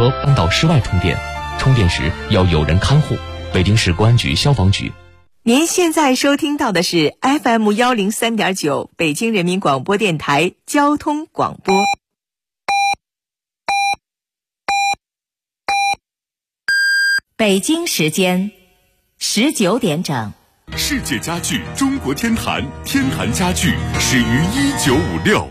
车搬到室外充电，充电时要有人看护。北京市公安局消防局。 您现在收听到的是 FM103.9 北京人民广播电台交通广播。北京时间19点整。 世界家具中国天坛，天坛家具始于1956。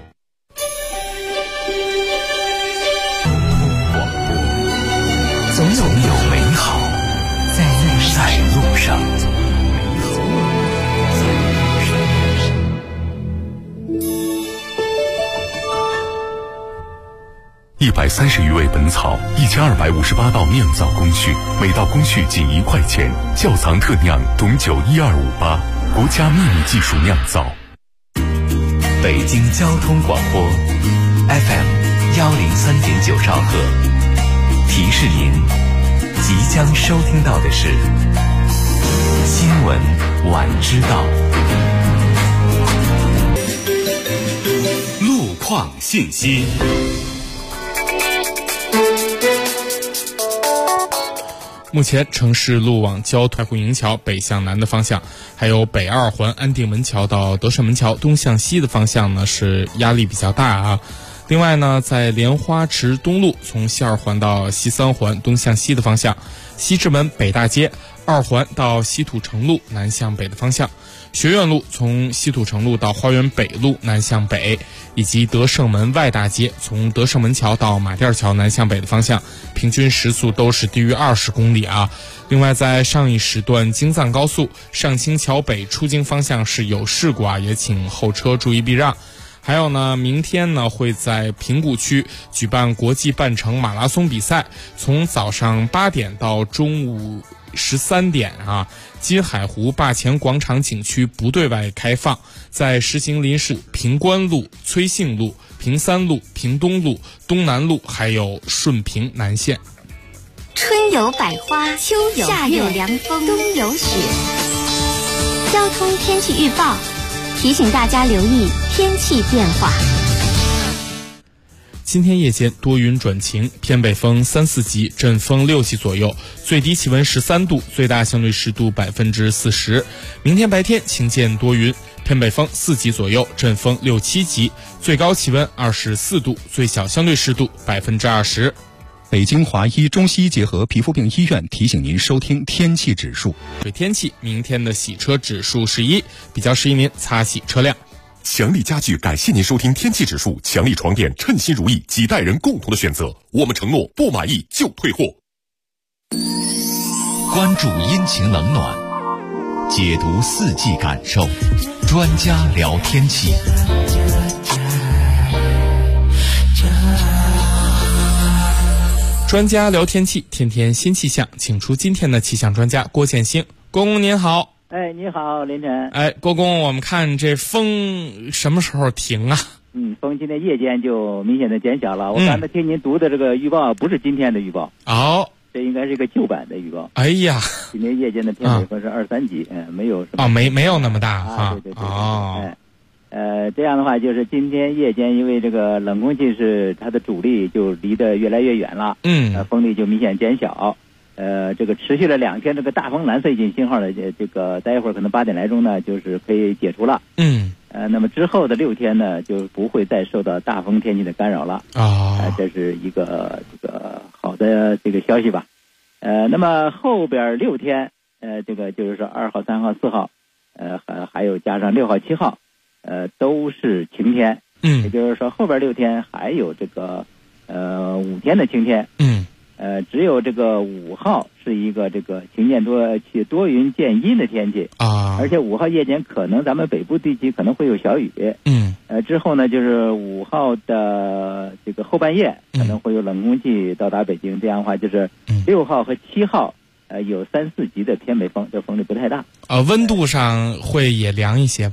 总有美好在路上。 130余味本草，1258道酿造工序，每道工序仅1块钱。窖藏特酿董酒12588，国家秘密技术酿造。 北京交通广播 FM103.9兆赫，提示您即将收听到的是新闻晚知道。 路况信息。 目前城市路网交通沪营桥北向南的方向，还有北二环安定门桥到德胜门桥东向西的方向呢，是压力比较大啊。另外呢，在莲花池东路从西二环到西三环东向西的方向，西直门北大街二环到西土城路南向北的方向，学院路从西土城路到花园北路南向北，以及德胜门外大街从德胜门桥到马甸桥南向北的方向，平均时速都是低于20公里啊。另外，在上一时段京藏高速上清桥北出京方向是有事故啊，也请后车注意避让。还有呢，明天呢会在平谷区举办国际半程马拉松比赛，从早上8点到中午13点啊，金海湖坝前广场景区不对外开放，在实行临时平关路、崔姓路、平三路、平东路、东南路，还有顺平南线。 春有百花，秋有夏有凉风，冬有雪。交通天气预报提醒大家留意天气变化。 今天夜间多云转晴，偏北风3、4级，阵风6级左右，最低气温13度，最大相对湿度40%。明天白天晴间多云，偏北风4级左右，阵风6、7级，最高气温24度，最小相对湿度20%。 北京华医中西医结合皮肤病医院提醒您收听天气指数。 对天气，明天的洗车指数是1，比较适宜您擦洗车辆。 强力家具感谢您收听天气指数，强力床垫称心如意，几代人共同的选择，我们承诺不满意就退货。 关注阴晴冷暖，解读四季感受，专家聊天气。 专家聊天气，天天新气象，请出今天的气象专家郭建兴。郭公您好。 哎，你好，林晨。 哎，郭公，我们看这风什么时候停啊？ 风今天夜间就明显的减小了。我刚才听您读的这个预报不是今天的预报。 哦， 这应该是一个旧版的预报。 哎呀， 今天夜间的偏北风是2、3级，没有什么。 没有那么大啊。对。哦。这样的话，就是今天夜间，因为这个冷空气是它的主力就离得越来越远了，风力就明显减小。这个持续了2天，这个大风蓝色预警信号的这个，待一会儿可能8点来钟呢，就是可以解除了。那么之后的6天呢，就不会再受到大风天气的干扰了。这是一个这个好的这个消息吧。那么后边6天，这个就是说2号、3号、4号，还有加上6号、7号。都是晴天，也就是说后边6天还有这个5天的晴天，只有这个5号是一个这个晴见多云见阴的天气啊，而且5号夜间可能咱们北部地区可能会有小雨，之后呢就是5号的这个后半夜可能会有冷空气到达北京，这样的话就是6号和7号有3、4级的偏北风，这风力不太大。 温度上会也凉一些吧？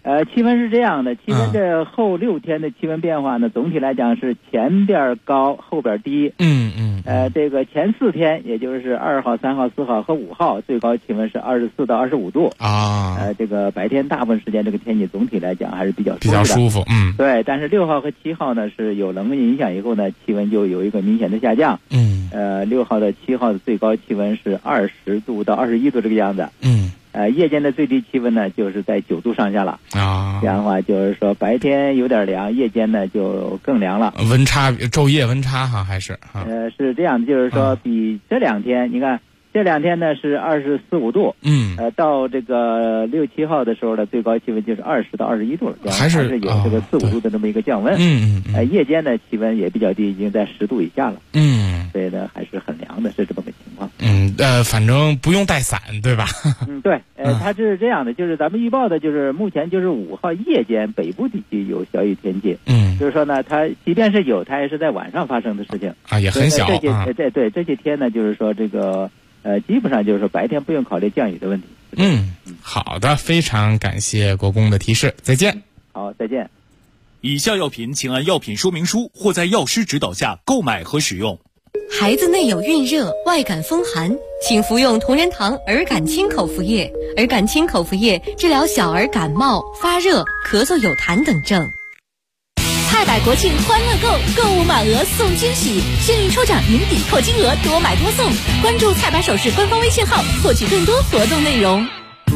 气温是这样的，气温这后6天的气温变化呢，总体来讲是前边高，后边低。这个前4天，也就是2号、3号、4号和5号，最高气温是24到25度啊。这个白天大部分时间这个天气总体来讲还是比较舒服。对。但是6号和7号呢，是有冷空气影响以后呢，气温就有一个明显的下降。6号到7号的最高气温是20度到21度这个样子。夜间的最低气温呢，就是在9度上下了啊。这样的话，就是说白天有点凉，夜间呢就更凉了。 温差，昼夜温差哈，还是是这样的，就是说比这2天，你看这2天呢是24、25度，到这个6、7号的时候呢，最高气温就是20到21度了，还是有这个4、5度的这么一个降温。夜间的气温也比较低，已经在10度以下了。所以呢还是很凉的，是这么个情况。 反正不用带伞，对吧？ 对，它是这样的，就是咱们预报的，就是目前就是5号夜间北部地区有小雨天气。就是说呢，它即便是有，它也是在晚上发生的事情啊，也很小。这些天呢，就是说这个基本上就是说白天不用考虑降雨的问题。 好的，非常感谢国公的提示，再见。 好，再见。 以下药品请按药品说明书或在药师指导下购买和使用。 孩子内有孕热、外感风寒，请服用同仁堂儿感清口服液。儿感清口服液治疗小儿感冒、发热、咳嗽有痰等症。 菜百国庆欢乐购，购物满额送惊喜，幸运抽奖年底扣金额，多买多送。关注菜百首饰官方微信号，获取更多活动内容。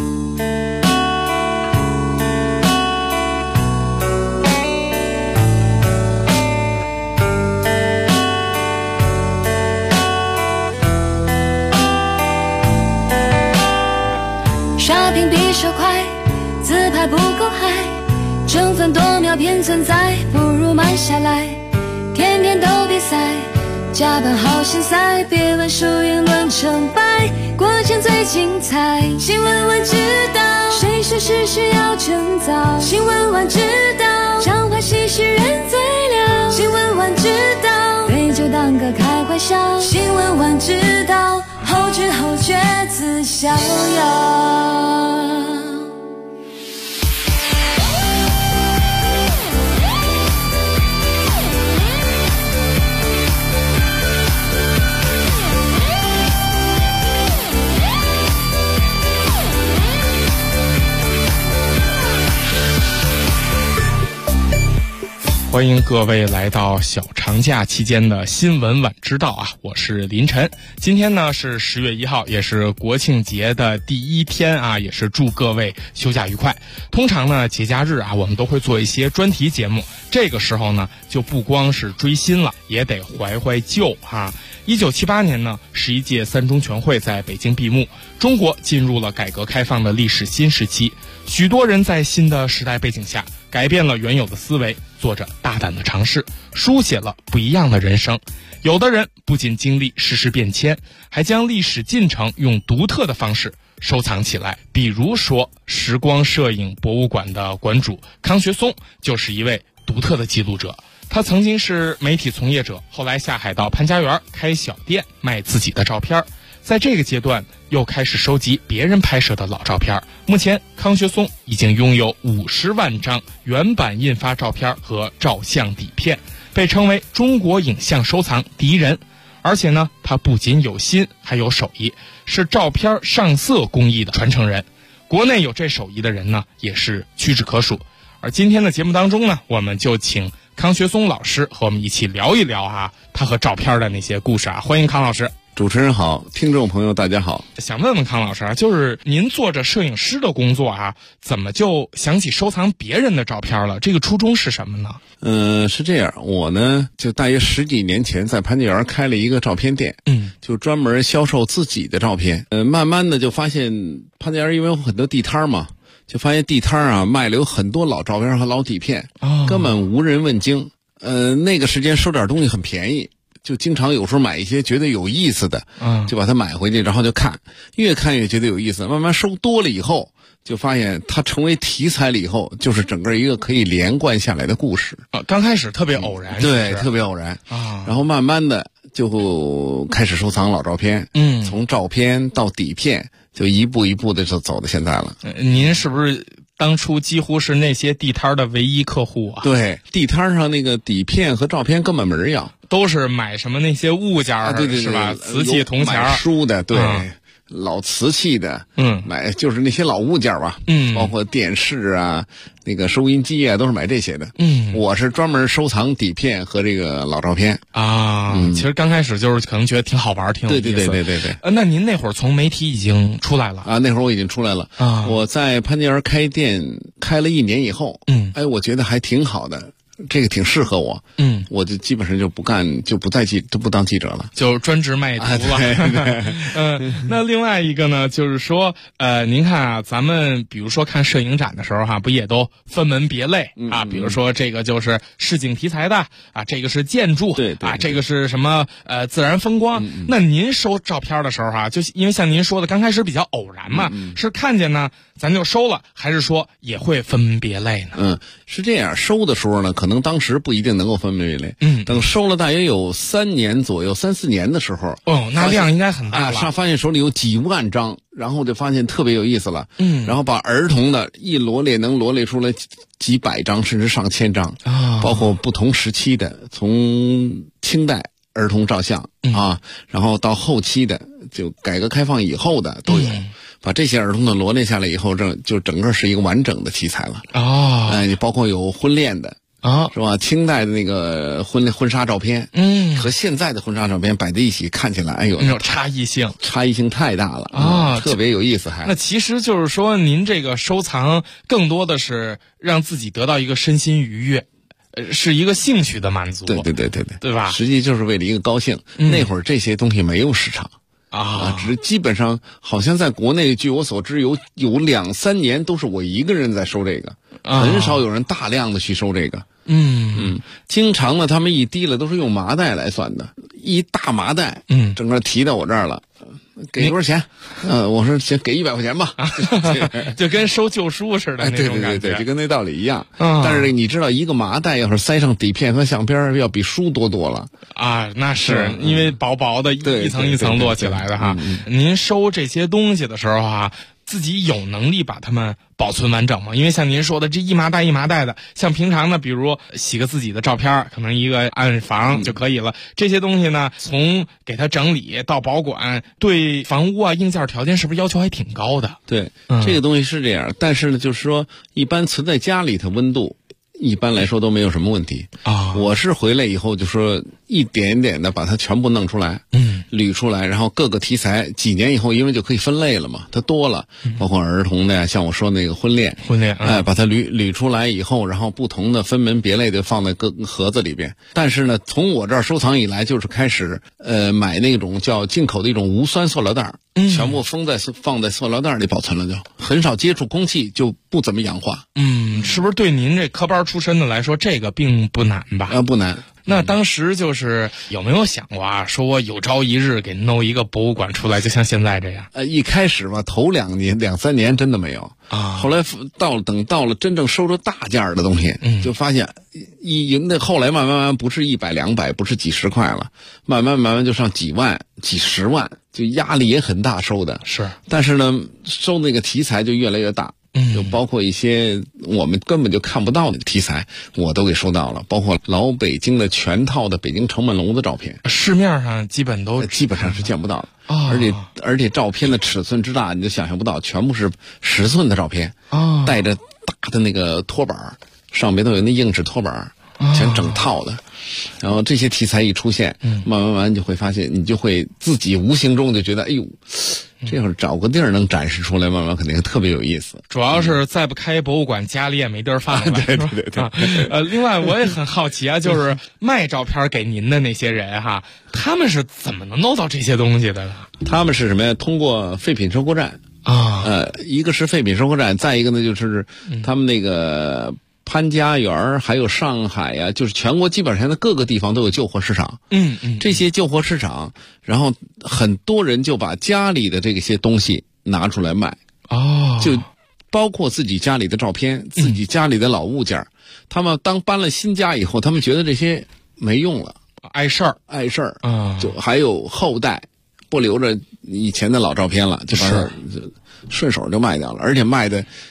刷屏比手快，自拍不够嗨，争分夺秒偏存在，不如慢下来。天天都比赛，加班好心塞，别问输赢论成败，国庆最精彩。新闻晚知道，谁说事需要趁早？新闻晚知道，常话细细人最了。新闻晚知道，对酒当歌开怀笑。新闻晚知道，后知后觉自逍遥。 欢迎各位来到小长假期间的新闻晚知道啊，我是林晨。今天呢是10月1号，也是国庆节的第1天啊，也是祝各位休假愉快。通常呢节假日啊，我们都会做一些专题节目，这个时候呢就不光是追新了，也得怀怀旧啊。1978年呢，11届3中全会在北京闭幕，中国进入了改革开放的历史新时期。许多人在新的时代背景下改变了原有的思维，做着大胆的尝试，书写了不一样的人生。有的人不仅经历世事变迁，还将历史进程用独特的方式收藏起来。比如说时光摄影博物馆的馆主康学松就是一位独特的记录者。他曾经是媒体从业者，后来下海到潘家园开小店卖自己的照片，在这个阶段又开始收集别人拍摄的老照片。目前康学松已经拥有50万张原版印发照片和照相底片，被称为中国影像收藏第一人。而且呢，他不仅有心还有手艺，是照片上色工艺的传承人。国内有这手艺的人呢也是屈指可数。而今天的节目当中呢，我们就请康学松老师和我们一起聊一聊啊，他和照片的那些故事啊。欢迎康老师。 主持人好，听众朋友大家好。 想问问康老师啊，就是您做着摄影师的工作啊，怎么就想起收藏别人的照片了？这个初衷是什么呢？ 是这样，我呢就大约10几年前在潘家园开了一个照片店，就专门销售自己的照片。慢慢的就发现潘家园因为有很多地摊嘛，就发现地摊啊卖了有很多老照片和老底片，根本无人问津。那个时间收点东西很便宜。就经常有时候买一些觉得有意思的，就把它买回去，然后就看，越看越觉得有意思。慢慢收多了以后，就发现它成为题材了以后，就是整个一个可以连贯下来的故事。 刚开始特别偶然， 对，特别偶然啊。然后慢慢的就开始收藏老照片，从照片到底片，就一步一步的就走到现在了。 您是不是当初几乎是那些地摊的唯一客户啊。 对，地摊上那个底片和照片根本没人要， 都是买什么那些物件对， 是吧？瓷器、铜钱、 买书的，对。老瓷器的，买就是那些老物件吧，包括电视啊、那个收音机啊，都是买这些的。我是专门收藏底片和这个老照片啊。其实刚开始就是可能觉得挺好玩，挺有意思。 对。 那您那会儿从媒体已经出来了啊？那会儿我已经出来了啊。我在潘家园开店开了1年以后，我觉得还挺好的。这个挺适合我，我就基本上就不干，就不当记者了， 就专职卖图了。那另外一个呢，就是说，您看啊，咱们比如说看摄影展的时候哈，不也都分门别类啊？比如说这个就是市井题材的啊，这个是建筑， 对啊，这个是什么自然风光。那您收照片的时候哈，就因为像您说的，刚开始比较偶然嘛，是看见呢咱就收了，还是说也会分门别类呢？ 是这样，收的时候呢，可能当时不一定能够分门别类。等收了大约有3年左右，3、4年的时候， 那量应该很大了。 发现手里有几万张，然后就发现特别有意思了。然后把儿童的一罗列能罗列出来几百张，甚至上千张，包括不同时期的，从清代儿童照相啊，然后到后期的，就改革开放以后的都有。把这些儿童的罗列下来以后，就整个是一个完整的题材了。你包括有婚恋的是吧？清代的那个婚纱照片，和现在的婚纱照片摆在一起，看起来，哎呦， 那种差异性太大了特别有意思。 那其实就是说，您这个收藏更多的是让自己得到一个身心愉悦。是一个兴趣的满足。 对吧？ 实际就是为了一个高兴。那会儿这些东西没有市场。只是基本上好像在国内，据我所知有2、3年都是我一个人在收这个，很少有人大量的去收这个。经常呢，他们一提了都是用麻袋来算的，一大麻袋，整个提到我这儿了。给多少钱？我说先给100块钱吧， 就跟收旧书似的那种感觉。 对，就跟那道理一样。但是你知道，一个麻袋要是塞上底片和相片，要比书多了啊！那是因为薄薄的一层一层摞起来的哈。您收这些东西的时候啊，自己有能力把它们保存完整吗？因为像您说的，这一麻袋一麻袋的，像平常呢，比如洗个自己的照片，可能一个暗房就可以了。这些东西呢，从给它整理到保管，对房屋啊硬件条件是不是要求还挺高的？ 对，这个东西是这样，但是呢，就是说一般存在家里头温度，一般来说都没有什么问题啊。我是回来以后就说一点点的把它全部弄出来，捋出来，然后各个题材几年以后，因为就可以分类了嘛，它多了，包括儿童的呀，像我说那个婚恋，把它捋出来以后，然后不同的分门别类的放在各个盒子里边。但是呢，从我这儿收藏以来，就是开始买那种叫进口的一种无酸塑料袋，全部放在塑料袋里保存了，就很少接触空气，就不怎么氧化。 是不是对您这科班出身的来说，这个并不难吧？ 不难。 那当时就是有没有想过啊，说我有朝一日给弄一个博物馆出来，就像现在这样？ 一开始吧，头2、3年真的没有啊。后来等到了真正收着大件的东西，就发现后来慢慢不是100、200，不是几十块了，慢慢就上几万、几十万，就压力也很大收的。 是， 但是呢，收那个题材就越来越大。就包括一些我们根本就看不到的题材，我都给收到了，包括老北京的全套的北京城门楼的照片， 市面上基本上是见不到的。而且照片的尺寸之大，你就想象不到，全部是10寸的照片，带着大的那个托板，上面都有那硬纸托板，全整套的。然后这些题材一出现，慢慢就会发现，你就会自己无形中就觉得，哎呦，这会儿找个地儿能展示出来，慢慢肯定特别有意思。 主要是再不开博物馆，家里也没地儿放了。 对。 另外我也很好奇啊，就是卖照片给您的那些人哈，他们是怎么能弄到这些东西的呢？ 他们是什么呀？通过废品收购站一个是废品收购站，再一个呢就是他们那个潘家园还有上海呀，就是全国基本上的各个地方都有旧货市场。这些旧货市场，然后很多人就把家里的这些东西拿出来卖。就包括自己家里的照片，自己家里的老物件。他们当搬了新家以后，他们觉得这些没用了，碍事儿就还有后代不留着以前的老照片了，就把顺手就卖掉了，而且卖的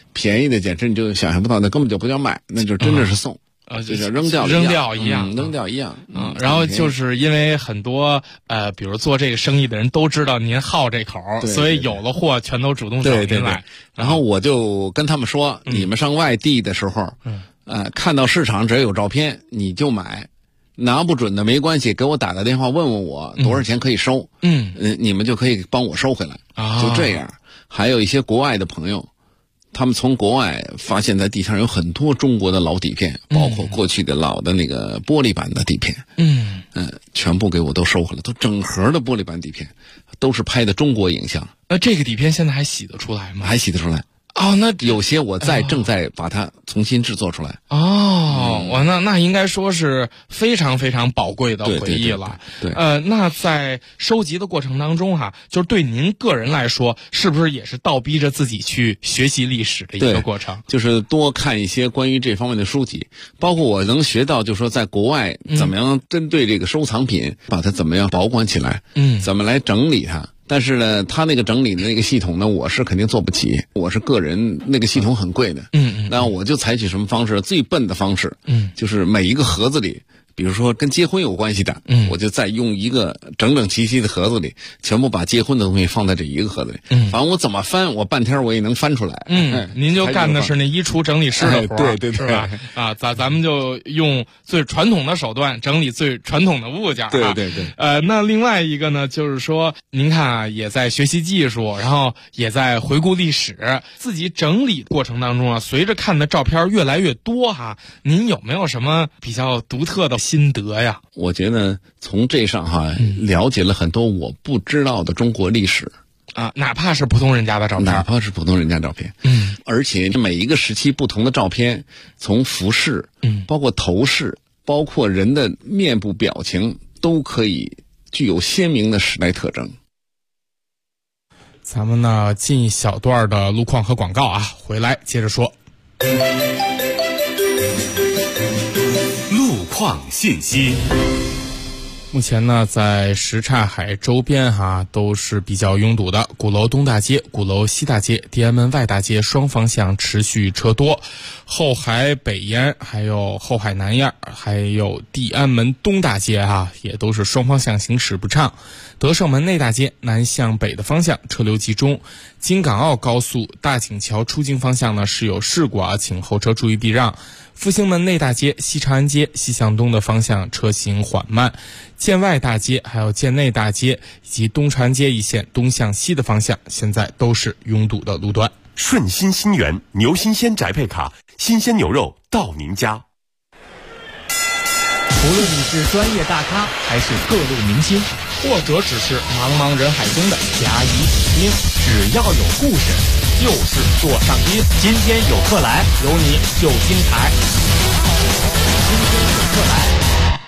便宜的简直你就想象不到，那根本就不叫卖，那就真的是送。就像扔掉一样，扔掉一样。 然后就是因为很多比如做这个生意的人都知道您好这口，所以有了货全都主动找您来。 然后我就跟他们说，你们上外地的时候，看到市场只要有照片你就买，拿不准的没关系，给我打个电话问问我多少钱可以收，你们就可以帮我收回来，就这样。还有一些国外的朋友。他们从国外发现，在地上有很多中国的老底片，包括过去的老的那个玻璃板的底片，全部给我都收回来，都整盒的玻璃板底片，都是拍的中国影像。 那这个底片现在还洗得出来吗？ 还洗得出来。那有些我正在把它重新制作出来。 那应该说是非常非常宝贵的回忆了。 对， 那在收集的过程当中就是对您个人来说，是不是也是倒逼着自己去学习历史的一个过程？ 就是多看一些关于这方面的书籍，包括我能学到，就是说在国外怎么样针对这个收藏品，把它怎么样保管起来，怎么来整理它。但是呢，他那个整理的那个系统呢，我是肯定做不起。我是个人，那个系统很贵的。那我就采取什么方式？最笨的方式，就是每一个盒子里，比如说跟结婚有关系的，我就再用一个整整齐齐的盒子里，全部把结婚的东西放在这一个盒子里。反正我怎么翻，我半天我也能翻出来。 您就干的是那衣橱整理师的活， 对， 是吧？咱们就用最传统的手段整理最传统的物件。 对。 那另外一个呢，就是说，您看也在学习技术，然后也在回顾历史，自己整理过程当中随着看的照片越来越多您有没有什么比较独特的心得呀？ 我觉得从这上了解了很多我不知道的中国历史哪怕是普通人家的照片， 而且每一个时期不同的照片，从服饰，包括头饰，包括人的面部表情，都可以具有鲜明的时代特征。 咱们呢进一小段的路况和广告回来接着说。 路况信息。 目前呢，在什刹海周边都是比较拥堵的，鼓楼东大街、鼓楼西大街、地安门外大街双方向持续车多，后海北沿还有后海南沿还有地安门东大街也都是双方向行驶不畅。德胜门内大街南向北的方向车流集中，京港澳高速大井桥出京方向呢是有事故请后车注意避让。复兴门内大街、西长安街西向东的方向车行缓慢，建外大街还有建内大街以及东长安街一线东向西的方向现在都是拥堵的路段。 顺心新源牛新鲜宅配卡，新鲜牛肉到您家。 无论你是专业大咖还是各路明星，或者只是茫茫人海中的甲乙丙丁，只要有故事就是座上宾。今天有客来，有你就精彩。今天有客来。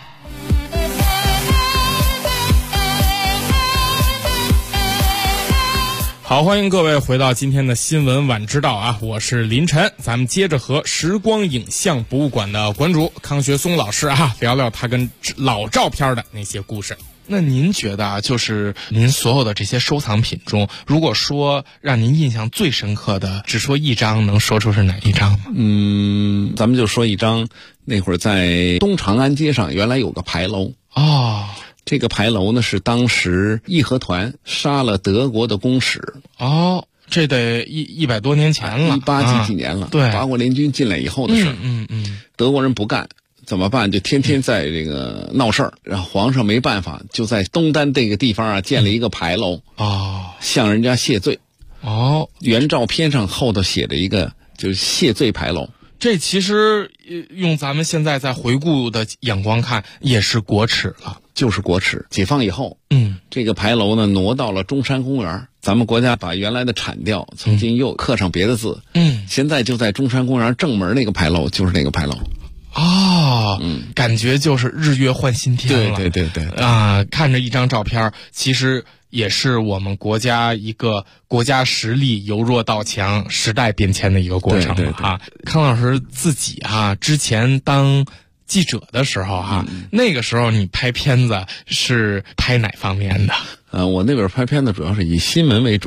好，欢迎各位回到今天的新闻晚知道我是林晨。咱们接着和时光影像博物馆的馆主康学松老师聊聊他跟老照片的那些故事。那您觉得就是您所有的这些收藏品中，如果说让您印象最深刻的，只说一张，能说出是哪一张吗？ 咱们就说一张，那会儿在东长安街上原来有个牌楼这个牌楼呢是当时义和团杀了德国的公使这得100多年前了 ，18几年了。 对， 八国联军进来以后的事。德国人不干怎么办？就天天在这个闹事儿，然后皇上没办法，就在东单这个地方建了一个牌楼向人家谢罪原照片上后头写着一个就是谢罪牌楼。 这其实用咱们现在在回顾的眼光看，也是国耻了， 就是国耻。解放以后，这个牌楼呢挪到了中山公园，咱们国家把原来的铲掉，重新又刻上别的字。现在就在中山公园正门那个牌楼，就是那个牌楼。 感觉就是日月换新天了。 对看着一张照片，其实也是我们国家一个国家实力由弱到强、时代变迁的一个过程康老师自己之前当记者的时候那个时候你拍片子是拍哪方面的？ 我那边拍片子主要是以新闻为主。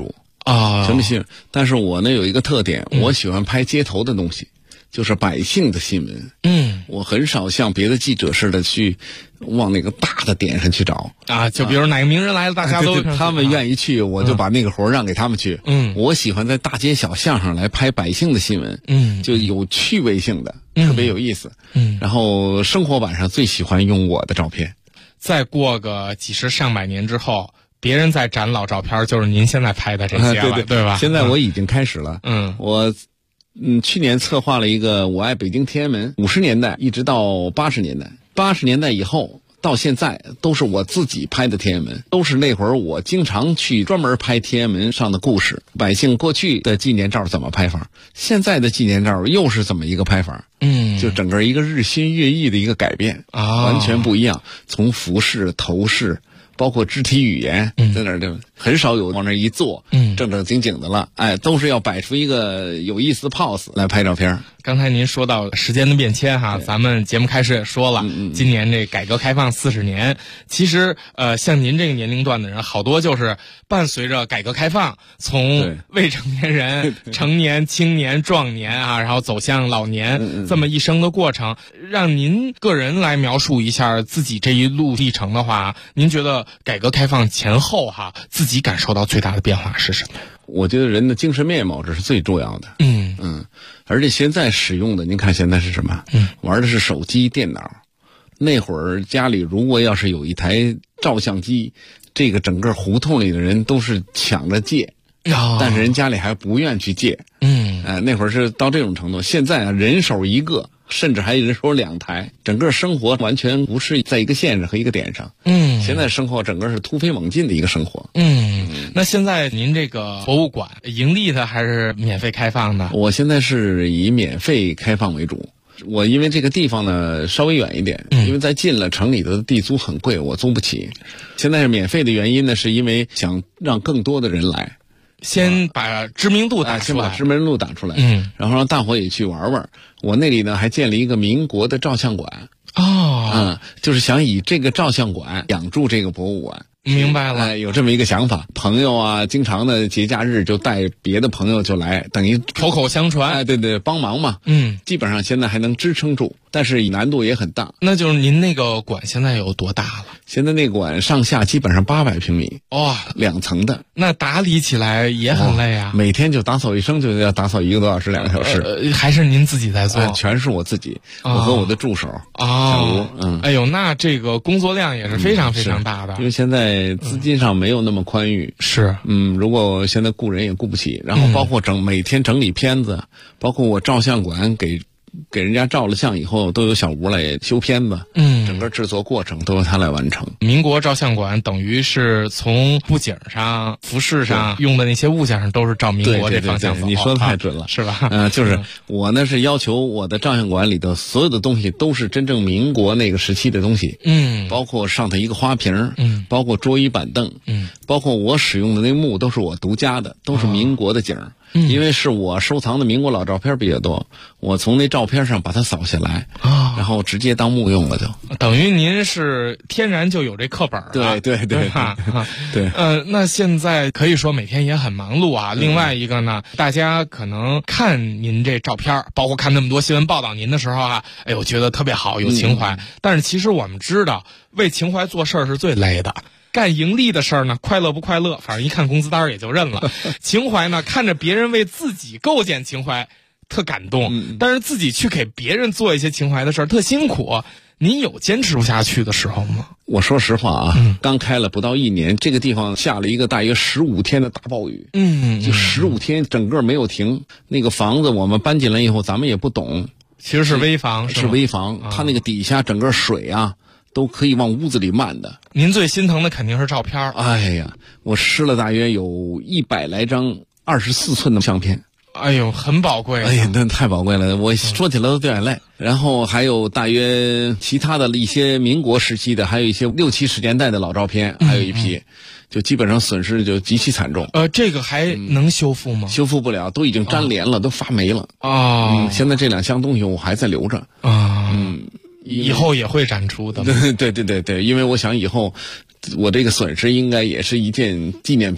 全部新闻。但是我呢有一个特点，我喜欢拍街头的东西，就是百姓的新闻。我很少像别的记者似的去往那个大的点上去找啊，就比如哪个名人来了，大家都他们愿意去，我就把那个活让给他们去。我喜欢在大街小巷上来拍百姓的新闻，就有趣味性的，特别有意思。然后生活版上最喜欢用我的照片。 再过个几十上百年之后，别人在展老照片，就是您现在拍的这些了，对吧？ 现在我已经开始了。我去年策划了一个我爱北京天安门，50年代一直到80年代，80年代以后到现在都是我自己拍的天安门，都是那会儿我经常去专门拍天安门上的故事。百姓过去的纪念照怎么拍法，现在的纪念照又是怎么一个拍法？就整个一个日新月异的一个改变完全不一样。从服饰、头饰，包括肢体语言，在那儿就很少有往那一坐，正正经经的了。都是要摆出一个有意思的 pose 来拍照片。 刚才您说到时间的变迁哈，咱们节目开始也说了，今年这改革开放40年，其实像您这个年龄段的人，好多就是伴随着改革开放，从未成年人、成年、青年、壮年啊，然后走向老年，这么一生的过程。让您个人来描述一下自己这一路历程的话，您觉得改革开放前后哈，自己感受到最大的变化是什么？ 我觉得人的精神面貌这是最重要的。而且现在使用的，您看现在是什么？玩的是手机、电脑。那会儿家里如果要是有一台照相机，这个整个胡同里的人都是抢着借，但是人家里还不愿去借。那会儿是到这种程度。现在人手一个，甚至还人手2台，整个生活完全不是在一个线上和一个点上。现在生活整个是突飞猛进的一个生活。 那现在您这个博物馆盈利的还是免费开放的？ 我现在是以免费开放为主。我因为这个地方呢稍微远一点，因为在进了城里的地租很贵，我租不起。现在是免费的原因呢，是因为想让更多的人来。 先把知名度打出来， 先把知名度打出来，然后让大伙也去玩玩。我那里呢还建了一个民国的照相馆，就是想以这个照相馆养住这个博物馆。 明白了， 有这么一个想法。朋友啊，经常的节假日就带别的朋友就来，等于口口相传。 对，帮忙嘛。基本上现在还能支撑住，但是难度也很大。 那就是您那个馆现在有多大了？ 现在那个馆上下基本上800平米，2层的。 那打理起来也很累啊。 每天就打扫卫生就要打扫1个多小时、2个小时。 还是您自己在做？ 全是我自己，我和我的助手。小吴。 哎呦，那这个工作量也是非常非常大的。 因为现在资金上没有那么宽裕。 是。 如果现在雇人也雇不起，然后包括每天整理片子，包括我照相馆给人家照了相以后，都有小吴来修片子。整个制作过程都由他来完成。 民国照相馆等于是从布景上、服饰上用的那些物件上都是照民国这方向走。 你说的太准了， 是吧？ 就是我呢是要求我的照相馆里头所有的东西都是真正民国那个时期的东西。包括上头一个花瓶，包括桌椅板凳，包括我使用的那木都是我独家的，都是民国的景。因为是我收藏的民国老照片比较多，我从那照片上把它扫下来，然后直接当木用了就。 等于您是天然就有这课本了。 对吧？ 对。 那现在可以说每天也很忙碌啊。另外一个呢，大家可能看您这照片，包括看那么多新闻报道您的时候啊，我觉得特别好，有情怀。但是其实我们知道，为情怀做事儿是最累的。干盈利的事儿呢，快乐不快乐，反正一看工资单也就认了。情怀呢，看着别人为自己构建情怀，特感动。但是自己去给别人做一些情怀的事儿，特辛苦。您有坚持不下去的时候吗？ 我说实话啊，刚开了不到1年，这个地方下了一个大约15天的大暴雨。就15天整个没有停。那个房子我们搬进来以后，咱们也不懂， 其实是危房， 是危房。它那个底下整个水啊，都可以往屋子里漫的。 您最心疼的肯定是照片。 哎呀，我湿了大约有100来张24寸的相片。 哎呦，很宝贵。 哎呀，那太宝贵了，我说起来都掉眼泪。然后还有大约其他的一些民国时期的，还有一些60、70年代的老照片，还有一批，就基本上损失就极其惨重。 这个还能修复吗？ 修复不了，都已经粘连了，都发霉了。现在这2箱东西我还在留着。 以后也会展出的。 对，因为我想以后我这个损失应该也是一件纪念品。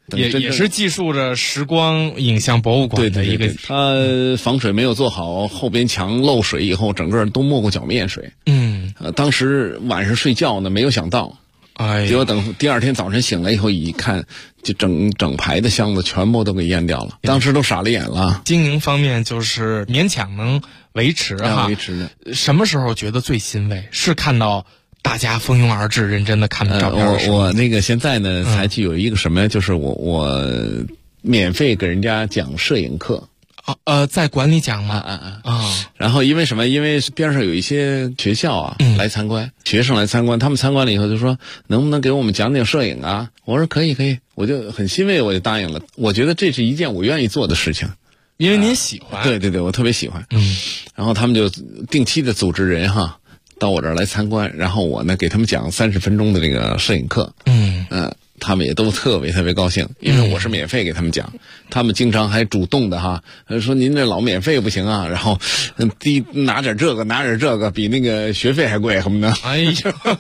也是记述着时光影像博物馆的一个。 它防水没有做好，后边墙漏水以后，整个都没过脚面水。当时晚上睡觉呢，没有想到。结果等第二天早晨醒来以后一看，就整排的箱子全部都给淹掉了，当时都傻了眼了。 经营方面就是勉强能维持哈， 维持的。 什么时候觉得最欣慰？是看到大家蜂拥而至，认真的看照片的时候。 我那个现在呢，采取有一个什么呀？就是我免费给人家讲摄影课。 在馆里讲吗？ 然后因为什么？因为边上有一些学校啊，来参观，学生来参观，他们参观了以后就说，能不能给我们讲摄影啊？我说可以，我就很欣慰，我就答应了。我觉得这是一件我愿意做的事情， 因为您喜欢。 对，我特别喜欢。然后他们就定期的组织人到我这儿来参观，然后我呢给他们讲30分钟的这个摄影课。他们也都特别特别高兴，因为我是免费给他们讲，他们经常还主动的说您这老免费不行啊，然后拿点这个比那个学费还贵什么的。 哎呦，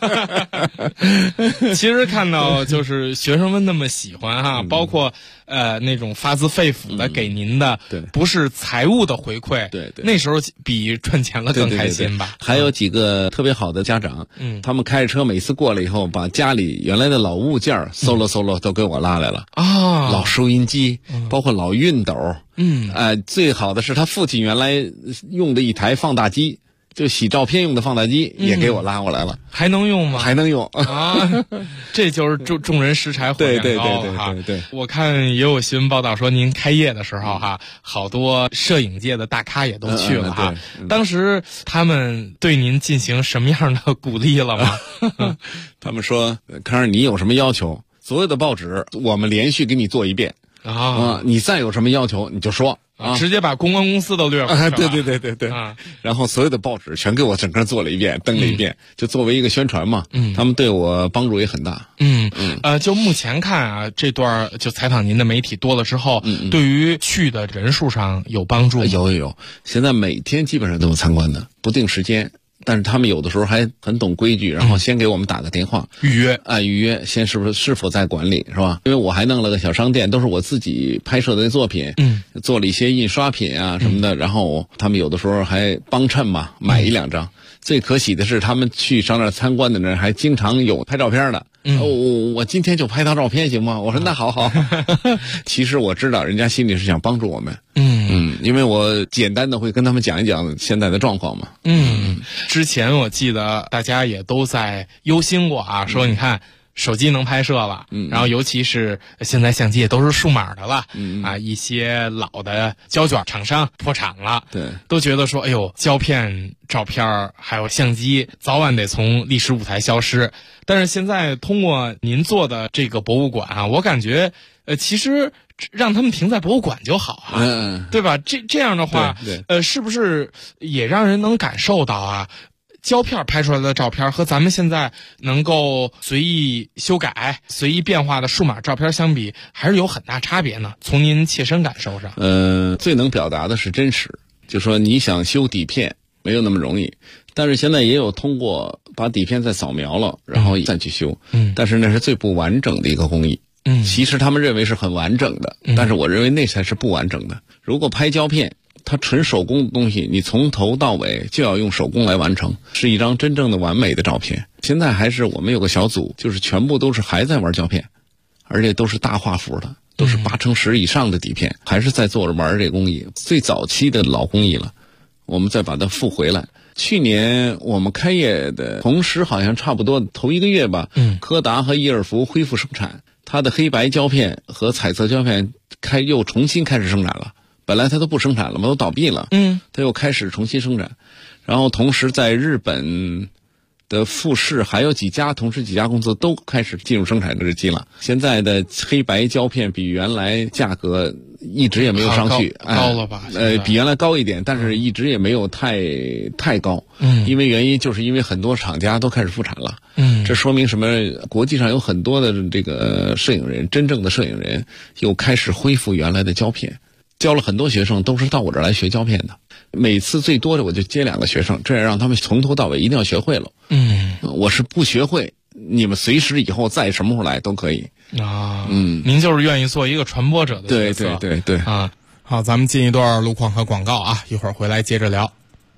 其实看到就是学生们那么喜欢包括那种发自肺腑的给您的，不是财务的回馈，对，那时候比赚钱了更开心吧。 还有几个特别好的家长，他们开着车每次过来以后，把家里原来的老物件搜罗都给我拉来了老收音机，包括老熨斗，最好的是他父亲原来用的一台放大机，就洗照片用的放大机也给我拉过来了。 还能用吗？ 还能用这就是众人拾柴火焰高。对，我看也有新闻报道说您开业的时候好多摄影界的大咖也都去了当时他们对您进行什么样的鼓励了吗？ 他们说，康儿你有什么要求，所有的报纸我们连续给你做一遍你再有什么要求你就说直接把公关公司都略过去了。 对然后所有的报纸全给我整个做了一遍，登了一遍，就作为一个宣传嘛。他们对我帮助也很大。 就目前看这段就采访您的媒体多了之后，对于去的人数上有帮助吗？ 有，现在每天基本上都有参观的，不定时间。但是他们有的时候还很懂规矩，然后先给我们打个电话预约，先是否在馆里，是吧？因为我还弄了个小商店，都是我自己拍摄的作品，做了一些印刷品什么的，然后他们有的时候还帮衬嘛，买1-2张。最可喜的是，他们去上那儿参观的人还经常有拍照片的。我今天就拍套照片行吗？我说那好。其实我知道人家心里是想帮助我们。因为我简单的会跟他们讲一讲现在的状况嘛。 之前我记得大家也都在忧心过说你看手机能拍摄了，然后尤其是现在相机也都是数码的了，一些老的胶卷厂商破产了， 对， 都觉得说，哎呦，胶片、照片还有相机早晚得从历史舞台消失。但是现在通过您做的这个博物馆我感觉，其实让他们停在博物馆就好对吧？这样的话，是不是也让人能感受到胶片拍出来的照片和咱们现在能够随意修改、随意变化的数码照片相比，还是有很大差别呢？从您切身感受上， 最能表达的是真实。就说你想修底片没有那么容易，但是现在也有通过把底片再扫描了，然后再去修。但是那是最不完整的一个工艺。其实他们认为是很完整的，但是我认为那才是不完整的。如果拍胶片，它纯手工的东西，你从头到尾就要用手工来完成，是一张真正的完美的照片。现在还是我们有个小组，就是全部都是还在玩胶片，而且都是大画幅的，都是8×10以上的底片，还是在做着玩这工艺，最早期的老工艺了，我们再把它复回来。去年我们开业的同时，好像差不多头1个月吧，柯达和伊尔福恢复生产，它的黑白胶片和彩色胶片又重新开始生产了。本来它都不生产了嘛，都倒闭了。它又开始重新生产，然后同时在日本的富士还有同时几家公司都开始进入生产日期了。现在的黑白胶片比原来价格一直也没有上去， 高了吧？ 比原来高一点，但是一直也没有太高。因为原因就是因为很多厂家都开始复产了。这说明什么？国际上有很多的这个摄影人，真正的摄影人又开始恢复原来的胶片。教了很多学生都是到我这儿来学胶片的，每次最多的我就接2个学生，这样让他们从头到尾一定要学会了。我是不学会你们随时以后再什么时候来都可以啊。您就是愿意做一个传播者的角色。 对啊。好，咱们进一段路况和广告啊，一会儿回来接着聊。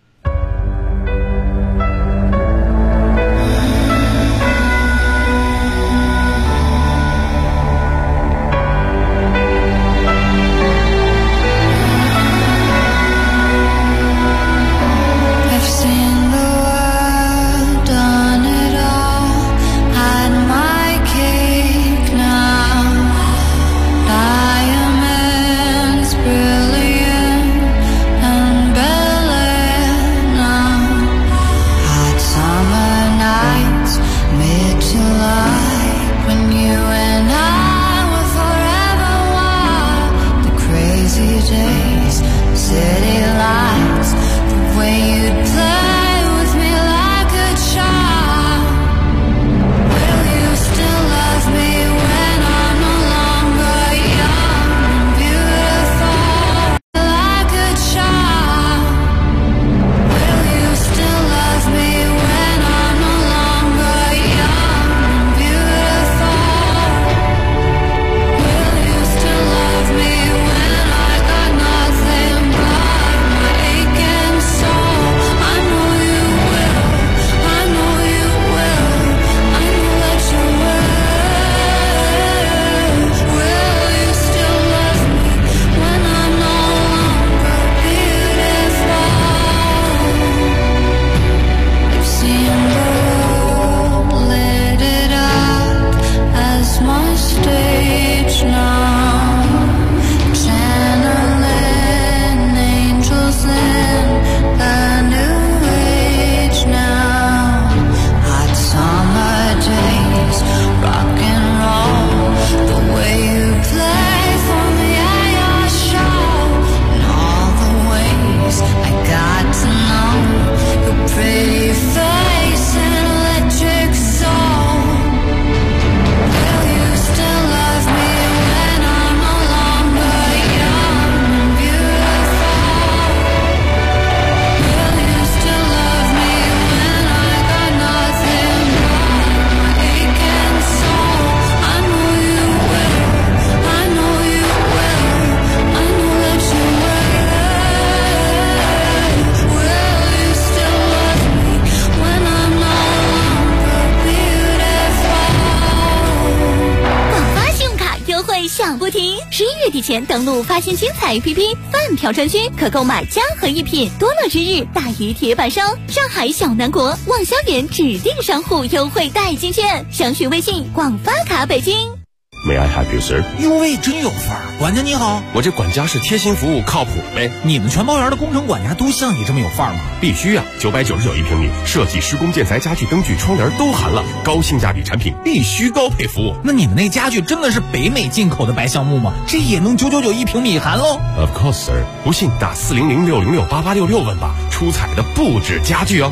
月底前登录发现精彩 APP 饭票专区，可购买嘉禾一品。多乐之日大于铁板烧，上海小南国望萧园指定商户优惠代金券，详询微信广发卡北京。 May I help you, sir？ 哟喂，真有范儿！管家你好， 我这管家是贴心服务，靠谱呗。 你们全包园的工程管家都像你这么有范儿吗？ 必须啊！999一平米，设计、施工、建材、家具、灯具、窗帘都含了，高性价比产品，必须高配服务。 那你们那家具真的是北美进口的白橡木吗？这也能999一平米含喽 ？Of course, sir。不信打400-606-8866问吧，出彩的不止家具哦。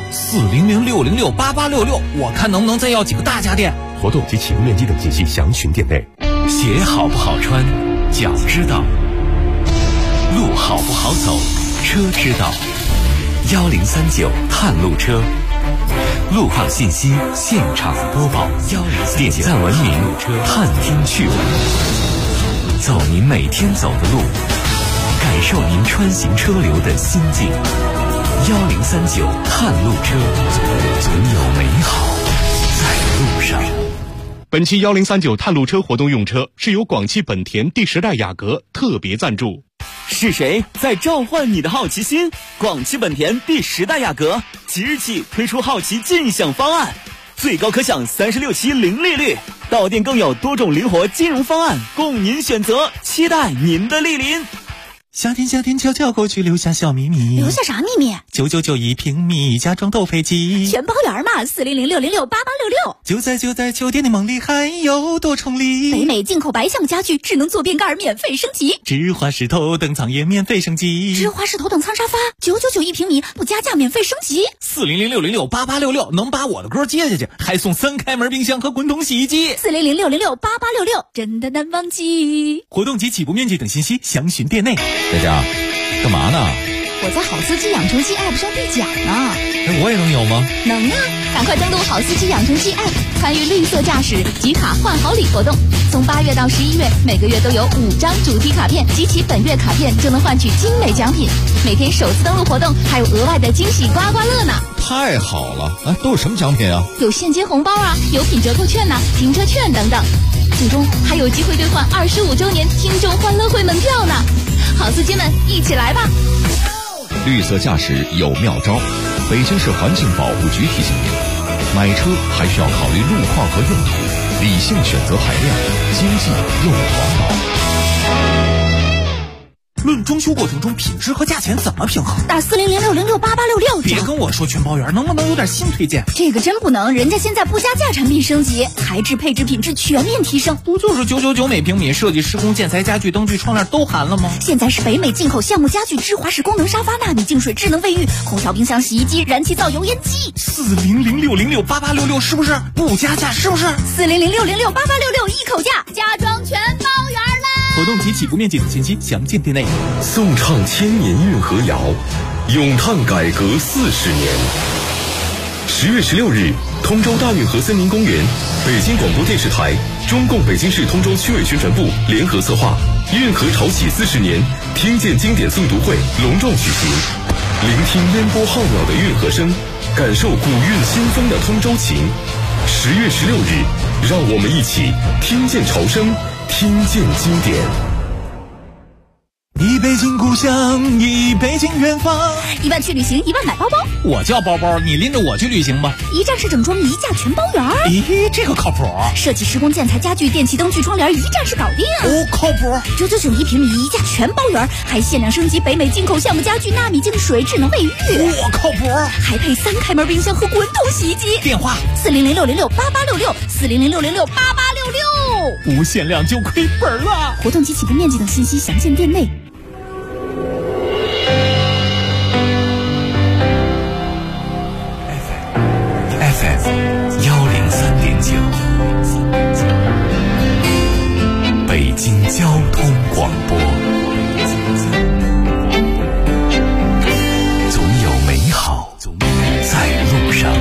400-606-8866，我看能不能再要几个大家电。 活动及启用面积等信息详询店内。 鞋好不好穿，脚知道；路好不好走，车知道。1039探路车，路况信息现场播报。点赞文明，探听趣闻，走您每天走的路，感受您穿行车流的心境。1039探路车，总有美好在路上。 本期1039探路车活动用车是由广汽本田第10代雅阁特别赞助。 是谁在召唤你的好奇心？广汽本田第10代雅阁即日起推出好奇尽享方案，最高可享36期零利率，到店更有多种灵活金融方案供您选择，期待您的莅临。 夏天悄悄过去，留下小秘密。 留下啥秘密 ？999一平米，家装斗飞机， 全包圆嘛！400-606-8866。 就在酒店的梦里，还有多重礼。 北美进口白橡家具，智能坐便盖免费升级， 芝华士头等舱也免费升级， 芝华士头等舱沙发999一平米，不加价免费升级。 400-606-8866能把我的歌接下去，还送3开门冰箱和滚筒洗衣机。 400-606-8866真的难忘记。 活动及起步面积等信息详询店内。 在家干嘛呢？ 我在好司机养成记 App 上兑奖呢。 我也能有吗？ 能啊！赶快登录好司机养成记 App， 参与绿色驾驶集卡换好礼活动。从8月到11月，每个月都有5张主题卡片，集齐本月卡片就能换取精美奖品。每天首次登录活动还有额外的惊喜刮刮乐呢！ 太好了！都有什么奖品啊？ 有现金红包啊，有品折扣券呐、停车券等等。最终还有机会兑换25周年听众欢乐会门票呢！好司机们，一起来吧！ 绿色驾驶有妙招，北京市环境保护局提醒您：买车还需要考虑路况和用途，理性选择排量，经济又环保。 论装修过程中品质和价钱怎么平衡？ 打4006068866。 别跟我说全包圆，能不能有点新推荐？ 这个真不能，人家现在不加价产品升级，材质配置品质全面提升。 不就是999每平米，设计施工建材家具灯具窗帘都含了吗？ 现在是北美进口橡木家具、芝华士功能沙发、纳米净水、智能卫浴、空调、冰箱、洗衣机、燃气灶、油烟机。 4006068866是不是不加价？是不是 4006068866一口价，家装全包圆啦！ 活动及起步面积等信息详见店内。 颂唱千年运河谣，咏叹改革40年。10月16日，通州大运河森林公园，北京广播电视台、中共北京市通州区委宣传部联合策划运河潮起40年听见经典诵读会隆重举行，聆听烟波浩渺的运河声，感受古韵新风的通州情。10月16日，让我们一起听见潮声，听见经典。 一北京故乡，一北京远方。 1万去旅行，1万买包包。 我叫包包，你拎着我去旅行吧。 一站式整装，一价全包圆。 咦，这个靠谱。 设计施工建材家具电器灯具窗帘一站式搞定。 哦，靠谱。 999一平米，一价全包圆，还限量升级北美进口橡木家具、纳米净水、智能卫浴。 我靠谱。 还配3开门冰箱和滚筒洗衣机。 电话 4006068866，4006068866。 不限量就亏本了。 活动及起步面积等信息详见店内。 103.9，北京交通广播，总有美好在路上。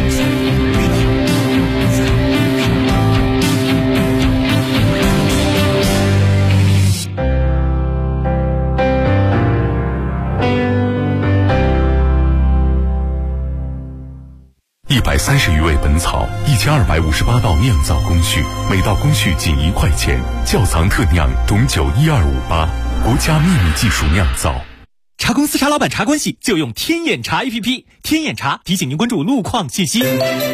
130余味本草，1258道酿造工序，每道工序仅1块钱。窖藏特酿董酒12588，国家秘密技术酿造。 茶公司茶老板茶关系就用天眼茶 APP， 天眼茶提醒您关注路况信息。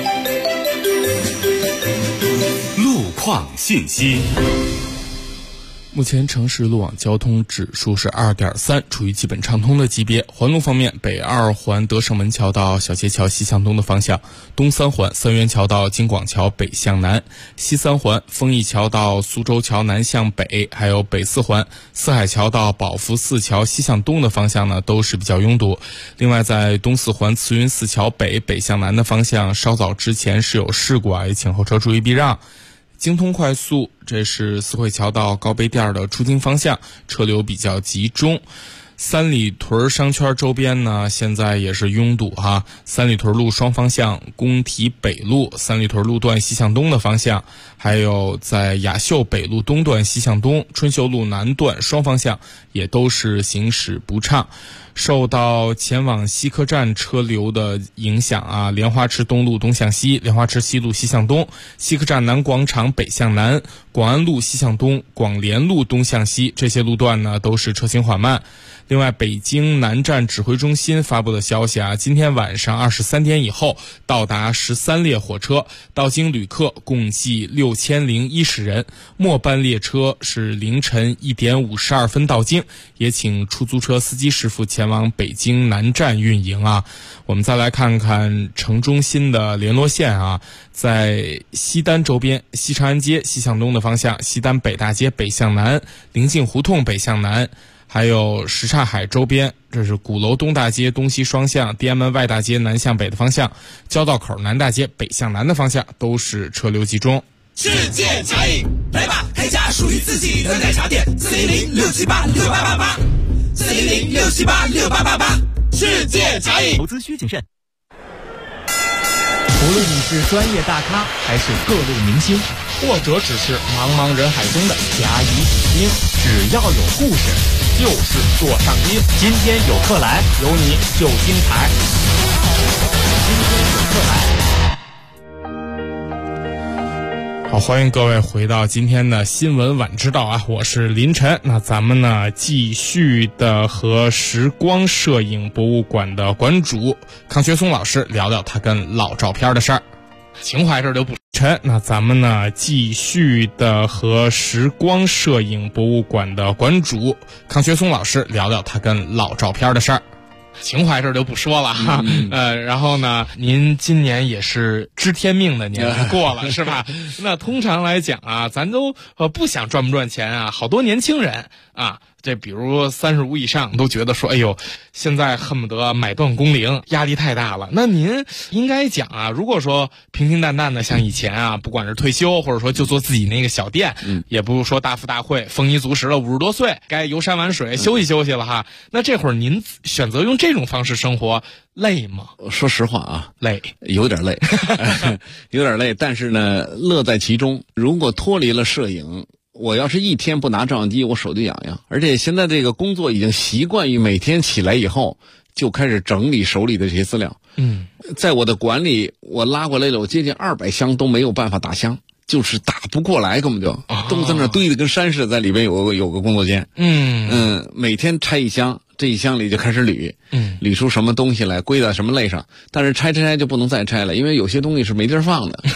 路况信息。 目前城市路网交通指数是2.3，处于基本畅通的级别。环路方面，北2环德胜门桥到小街桥西向东的方向，东3环三元桥到京广桥北向南，西3环丰益桥到苏州桥南向北，还有北4环四海桥到宝福寺桥西向东的方向呢，都是比较拥堵。另外，在东4环慈云寺桥北北向南的方向，稍早之前是有事故啊，也请后车注意避让。京通快速，这是四惠桥到高碑店的出京方向，车流比较集中。三里屯商圈周边呢，现在也是拥堵哈。三里屯路双方向、工体北路、三里屯路段西向东的方向，还有在雅秀北路东段西向东、春秀路南段双方向也都是行驶不畅。受到前往西客站车流的影响啊，莲花池东路东向西、莲花池西路西向东、西客站南广场北向南、广安路西向东、广联路东向西，这些路段呢都是车行缓慢。另外，北京南站指挥中心发布的消息啊，今天晚上23点以后到达13列火车，到京旅客共计6010人，末班列车是凌晨1点52分到京，也请出租车司机师傅前往北京南站运营啊。我们再来看看城中心的联络线啊，在西单周边，西长安街西向东的方向，西单北大街北向南，临近胡同北向南，还有什刹海周边，这是鼓楼东大街东西双向，天安门外大街南向北的方向，交道口南大街北向南的方向都是车流集中。 世界茶饮，来吧，开家属于自己的奶茶店，400-678-6888，400-678-6888， 世界茶饮， 投资需谨慎。 无论你是专业大咖还是各路明星，或者只是茫茫人海中的甲乙丙丁，只要有故事，就是座上宾。今天有客来，有你就精彩。今天有客来。 好，欢迎各位回到今天的新闻晚知道啊，我是林晨。那咱们呢继续的和时光摄影博物馆的馆主康学松老师聊聊他跟老照片的事儿。情怀这就不沉。那咱们呢继续的和时光摄影博物馆的馆主康学松老师聊聊他跟老照片的事儿。情怀这就不说了哈，然后呢，您今年也是知天命的年纪过了是吧？那通常来讲啊，咱都不想赚不赚钱啊，好多年轻人啊，这比如35以上都觉得说，哎呦，现在恨不得买断工龄，压力太大了。那您应该讲啊，如果说平平淡淡的像以前啊，不管是退休或者说就做自己那个小店，也不是说大富大贵，丰衣足食了，50多岁该游山玩水休息休息了哈。那这会儿您选择用这种方式生活，累吗？ 说实话啊， 累， 有点累，有点累。但是呢，乐在其中。如果脱离了摄影，我要是一天不拿照相机，我手就痒痒。而且现在这个工作已经习惯于每天起来以后就开始整理手里的这些资料。在我的馆里，我拉过来了，我接近200箱都没有办法打箱，就是打不过来，根本就都在那堆得跟山似的，在里边有个工作间。每天拆一箱。这一箱里就开始捋，捋出什么东西来，归到什么类上。但是拆就不能再拆了，因为有些东西是没地儿放的。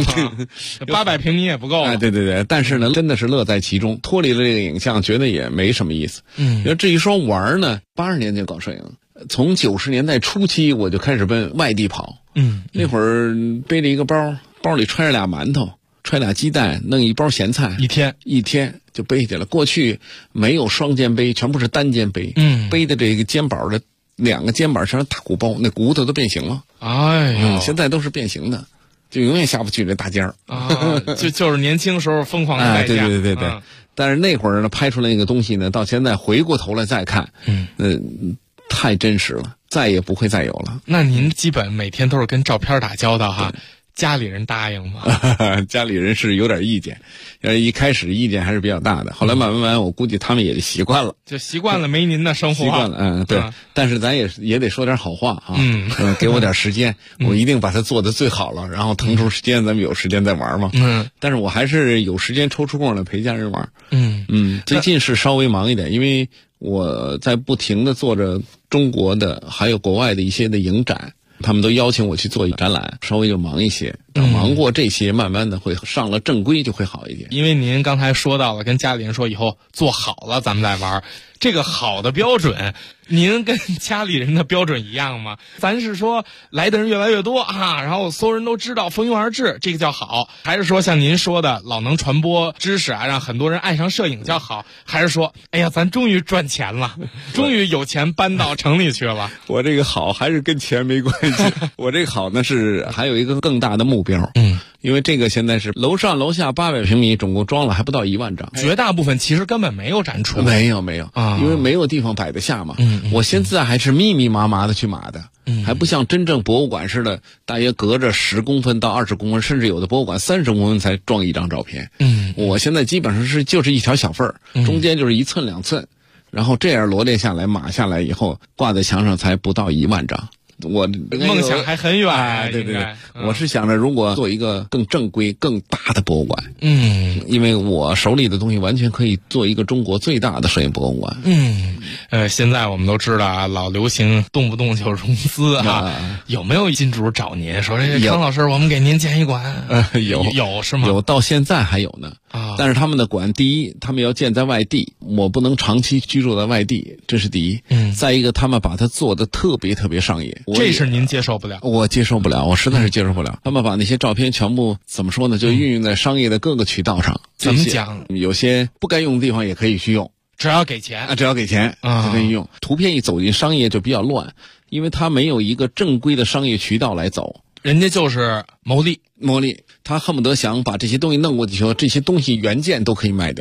800平米也不够。 对。但是呢，真的是乐在其中，脱离了这个影像，觉得也没什么意思。至于说玩呢，80年就搞摄影，从90年代初期我就开始奔外地跑。那会儿背着一个包里揣着俩馒头。揣俩鸡蛋，弄一包咸菜，一天就背去了。过去没有双肩背，全部是单肩背。背的这个肩膀的2个肩膀上大鼓包，那骨头都变形了。现在都是变形的，就永远下不去这大尖儿。 就是年轻时候疯狂的代价。 对。但是那会儿呢，拍出来那个东西呢，到现在回过头来再看，太真实了，再也不会再有了。 那您基本每天都是跟照片打交道哈？家里人答应吗？ 家里人是有点意见，一开始意见还是比较大的，后来慢慢我估计他们也就习惯了， 没您的生活， 习惯了。对。但是咱也得说点好话啊，给我点时间，我一定把它做得最好了，然后腾出时间，咱们有时间再玩嘛。但是我还是有时间抽出空来陪家人玩。最近是稍微忙一点，因为我在不停地做着中国的还有国外的一些的影展。他们都邀请我去做展览，稍微就忙一些，等忙过这些，慢慢的会上了正规就会好一点。 因为您刚才说到了，跟家里人说以后做好了咱们再玩，这个好的标准，您跟家里人的标准一样吗？咱是说来的人越来越多啊，然后所有人都知道蜂拥而至，这个叫好，还是说像您说的老能传播知识啊，让很多人爱上摄影叫好，还是说哎呀咱终于赚钱了，终于有钱搬到城里去了？ 我这个好还是跟钱没关系，我这个好呢是还有一个更大的目标。因为这个现在是楼上楼下800平米，总共装了还不到1万张， 绝大部分其实根本没有展出， 没有啊，因为没有地方摆得下嘛。我现在还是密密麻麻的去码的，还不像真正博物馆似的，大约隔着10公分到20公分，甚至有的博物馆30公分才装一张照片。我现在基本上就是一条小缝儿，中间就是1寸2寸，然后这样罗列下来码下来以后，挂在墙上才不到1万张。我梦想还很远。 对，我是想着如果做一个更正规更大的博物馆，因为我手里的东西完全可以做一个中国最大的摄影博物馆。 现在我们都知道啊，老流行动不动就融资啊，有没有金主找您说康老师我们给您建一馆？有是吗？ 有，到现在还有呢。但是他们的馆，第一他们要建在外地，我不能长期居住在外地，这是第一。再一个他们把它做得特别上野， 这是您接受不了？ 我接受不了，我实在是接受不了。他们把那些照片全部怎么说呢，就运用在商业的各个渠道上。 怎么讲？ 有些不该用的地方也可以去用， 只要给钱就可以用。图片一走进商业就比较乱，因为它没有一个正规的商业渠道来走， 人家就是牟利， 他恨不得想把这些东西弄过去，这些东西原件都可以卖掉。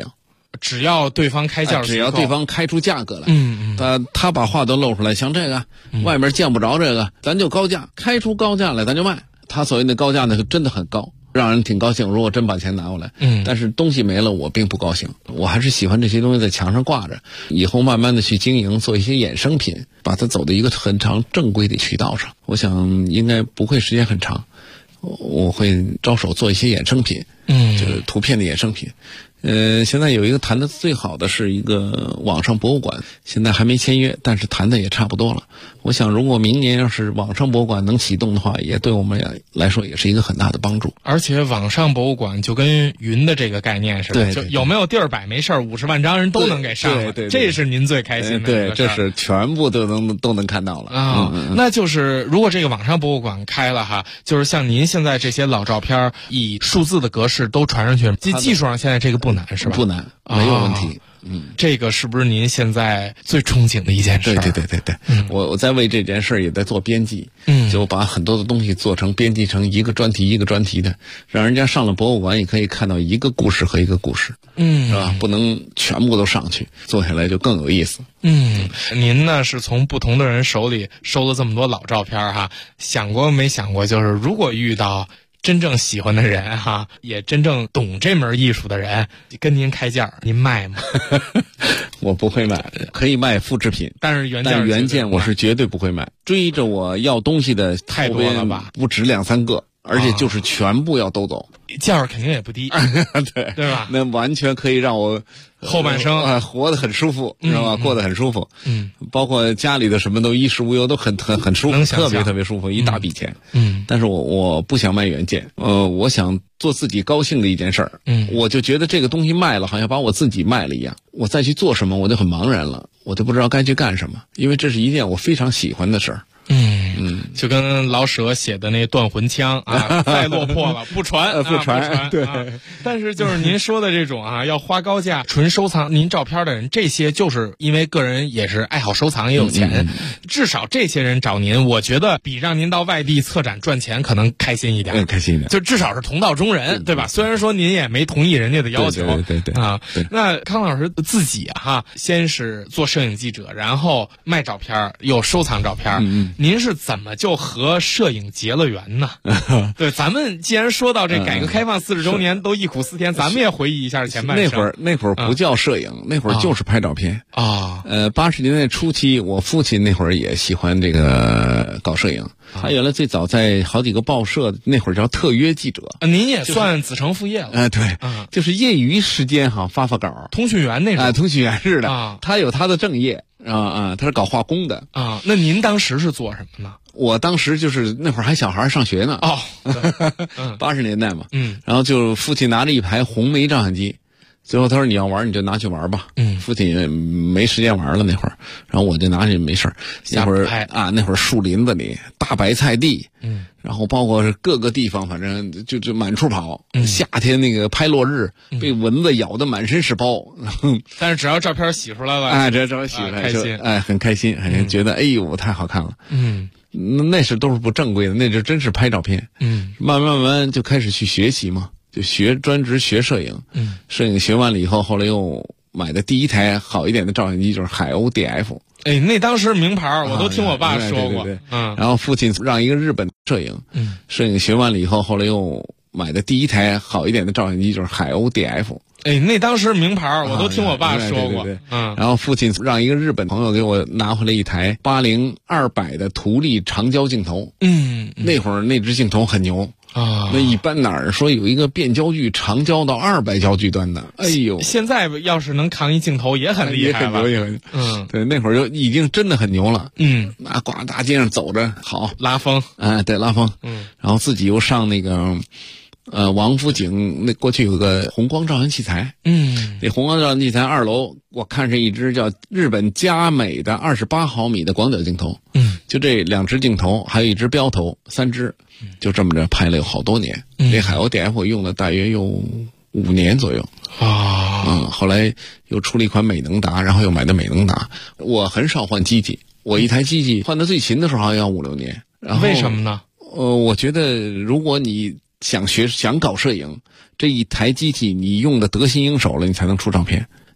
只要对方开价， 只要对方开出价格来，他把话都露出来，像这个外面见不着这个，咱就高价，开出高价来咱就卖。他所谓的高价呢，真的很高，让人挺高兴。如果真把钱拿过来，但是东西没了，我并不高兴。我还是喜欢这些东西在墙上挂着，以后慢慢的去经营，做一些衍生品，把它走到一个很长正规的渠道上。我想应该不会时间很长，我会着手做一些衍生品，就是图片的衍生品。现在有一个谈的最好的是一个网上博物馆，现在还没签约，但是谈的也差不多了。我想如果明年要是网上博物馆能启动的话，也对我们来说也是一个很大的帮助。 而且网上博物馆就跟云的这个概念似的， 对， 就有没有地儿摆没事，50万张人都能给上了， 对， 这是您最开心的对，这是全部都能看到了那就是如果这个网上博物馆开了哈，就是像您现在这些老照片以数字的格式都传上去，技术上现在这个不难是吧？ 不难，没有问题。 这个是不是您现在最憧憬的一件事？ 对，我在为这件事也在做编辑，就把很多的东西做成编辑成一个专题一个专题的，让人家上了博物馆也可以看到一个故事和一个故事，是吧？不能全部都上去，做下来就更有意思。 您呢是从不同的人手里收了这么多老照片哈，想过没想过，就是如果遇到真正喜欢的人哈，也真正懂这门艺术的人跟您开价，您卖吗？ 我不会卖，可以卖复制品， 但是原件我是绝对不会卖。追着我要东西的太多了吧， 不止2-3个，而且就是全部要都走， 价肯定也不低，对吧？ 那完全可以让我后半生活得很舒服，知道吧？过得很舒服，包括家里的什么都衣食无忧，都很舒服，特别舒服，一大笔钱。但是我不想卖原件，我想做自己高兴的一件事儿。我就觉得这个东西卖了，好像把我自己卖了一样。我再去做什么，我就很茫然了，我就不知道该去干什么，因为这是一件我非常喜欢的事儿。 就跟老舍写的那断魂枪啊，再落魄了不传， 对。 但是就是您说的这种要花高价纯收藏您照片的人，这些就是因为个人也是爱好收藏，也有钱，至少这些人找您，我觉得比让您到外地策展赚钱可能开心一点， 开心一点， 就至少是同道中人，对吧？虽然说您也没同意人家的要求， 对那康老师自己先是做摄影记者，然后卖照片，又收藏照片，您是怎么就和摄影结了缘呢？对，咱们既然说到这改革开放40周年都忆苦思甜，咱们也回忆一下前半生。 那会儿不叫摄影，那会儿就是拍照片啊。 80年代初期，我父亲那会儿也喜欢这个搞摄影，他原来最早在好几个报社，那会儿叫特约记者。 您也算子承父业了。 对，就是业余时间发稿， 通讯员那种。 通讯员似的，他有他的正业。他是搞化工的啊。那您当时是做什么呢？ 我当时就是那会儿还小孩上学呢。80年代嘛。然后就父亲拿着一排红梅照相机，最后他说你要玩你就拿去玩吧。父亲没时间玩了那会儿，然后我就拿去没事儿。那会儿树林子里大白菜地，然后包括是各个地方，反正就满处跑。夏天那个拍落日，被蚊子咬得满身是包。 但是只要照片洗出来了， 只要照片洗出来， 开心， 很开心，觉得哎呦太好看了。那是都是不正规的，那就真是拍照片。慢慢就开始去学习嘛，就专职学摄影。摄影学完了以后，后来又买的第一台好一点的照相机就是海鸥 DF。 那当时名牌我都听我爸说过。 然后父亲让一个日本摄影，摄影学完了以后，后来又买的第一台好一点的照相机就是海鸥 DF。 那当时名牌我都听我爸说过。 然后父亲让一个日本朋友给我拿回来一台80-200的图力长焦镜头。那会儿那支镜头很牛啊。那一般哪儿说有一个变焦距长焦到200焦距端的，哎呦！ 现在要是能扛一镜头也很厉害了。 对，那会儿就已经真的很牛了。那挂大街上走着好拉风。 对，拉风。然后自己又上那个。王府井那过去有个红光照相器材，那红光照相器材2楼我看上一只叫日本佳美的28毫米的广角镜头，就这2只镜头，还有一只标头，3只，就这么着拍了有好多年。这海鸥 DF 我用了大约有5年左右啊。后来又出了一款美能达，然后又买的美能达。我很少换机器，我一台机器换到最勤的时候好像要5-6年。然后为什么呢？ 我觉得如果你想搞摄影，这一台机器你用的得心应手了，你才能出照片。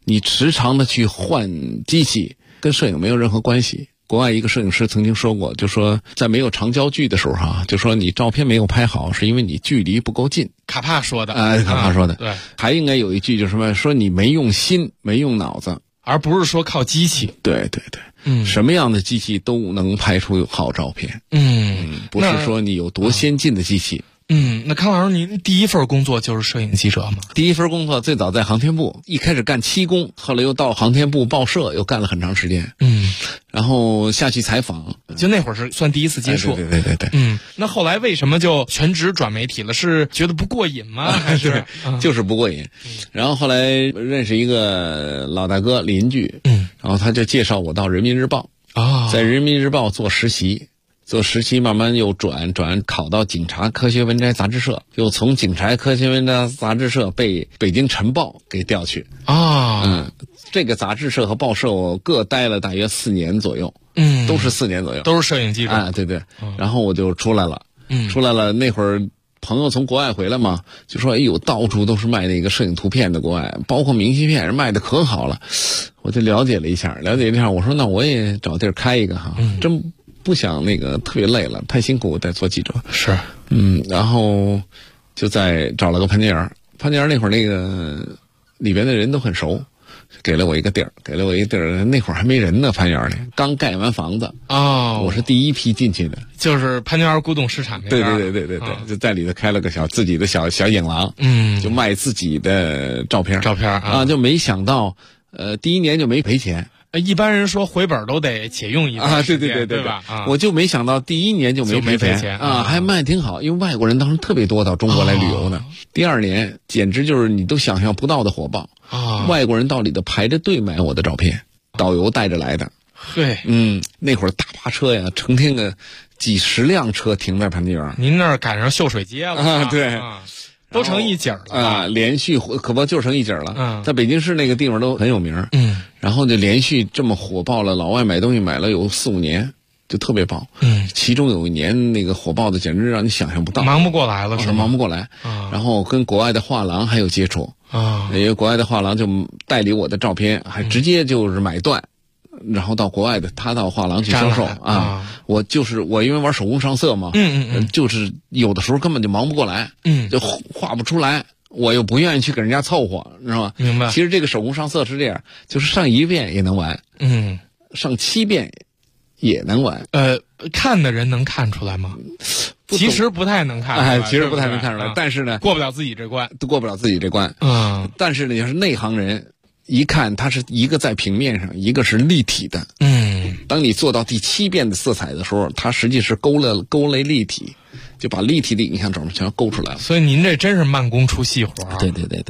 你时常的去换机器，跟摄影没有任何关系。国外一个摄影师曾经说过，就说在没有长焦距的时候就说你照片没有拍好，是因为你距离不够近。 卡帕说的卡帕说的。 对， 还应该有一句就是什么，说你没用心，没用脑子， 而不是说靠机器。 对对对，什么样的机器都能拍出好照片。不是说你有多先进的机器。 那康老师，您第一份工作就是摄影记者吗？ 第一份工作最早在航天部，一开始干漆工，后来又到航天部报社，又干了很长时间。然后下去采访， 就那会儿是算第一次接触。 对。 那后来为什么就全职转媒体了？是觉得不过瘾吗？还是就是不过瘾。然后后来认识一个老大哥邻居，然后他就介绍我到人民日报在人民日报做实习。慢慢又转考到警察科学文摘杂志社，又从警察科学文摘杂志社被北京晨报给调去。这个杂志社和报社我各待了大约4年左右。都是4年左右， 都是摄影记者。 对。然后我就出来了。那会儿朋友从国外回来嘛，就说哎呦，到处都是卖那个摄影图片的，国外包括明信片卖的可好了。我就了解了一下，我说那我也找地儿开一个真不想那个特别累了，太辛苦再做记者。 是。 然后就找了个潘家园那会儿那个里边的人都很熟，给了我一个地儿。那会儿还没人呢，潘家园里刚盖完房子。我是第一批进去的， 就是潘家园古董市场那边。 对，就在里头开了个自己的小影廊。就卖自己的照片就没想到第一年就没赔钱。 一般人说回本都得且用一段时间， 对吧？ 我就没想到第一年就没赔钱还卖挺好，因为外国人当时特别多到中国来旅游呢。第二年简直就是你都想象不到的火爆外国人到里头排着队买我的照片，导游带着来的。那会儿大巴车呀，成天个几十辆车停在潘家园。 您那儿赶上秀水街了对。 都成一景了连续可不就成一景了。在北京市那个地方都很有名。然后就连续这么火爆了，老外买东西买了有4-5年，就特别爆。其中有一年那个火爆的简直让你想象不到， 忙不过来了，是吗？ 忙不过来。然后跟国外的画廊还有接触因为国外的画廊就代理我的照片，还直接就是买断。然后到国外的，他到画廊去销售我因为玩手工上色嘛，就是有的时候根本就忙不过来，就画不出来，我又不愿意去给人家凑合，知道吗？ 明白。 其实这个手工上色是这样，就是上1遍也能完，上7遍也能完。 看的人能看出来吗？其实不太能看出来， 其实不太能看出来，但是呢， 过不了自己这关， 但是呢，要是内行人。一看它是一个在平面上，一个是立体的。当你做到第7遍的色彩的时候，它实际是勾勒立体，就把立体的影像整全勾出来了。 所以您这真是慢工出细活。 对。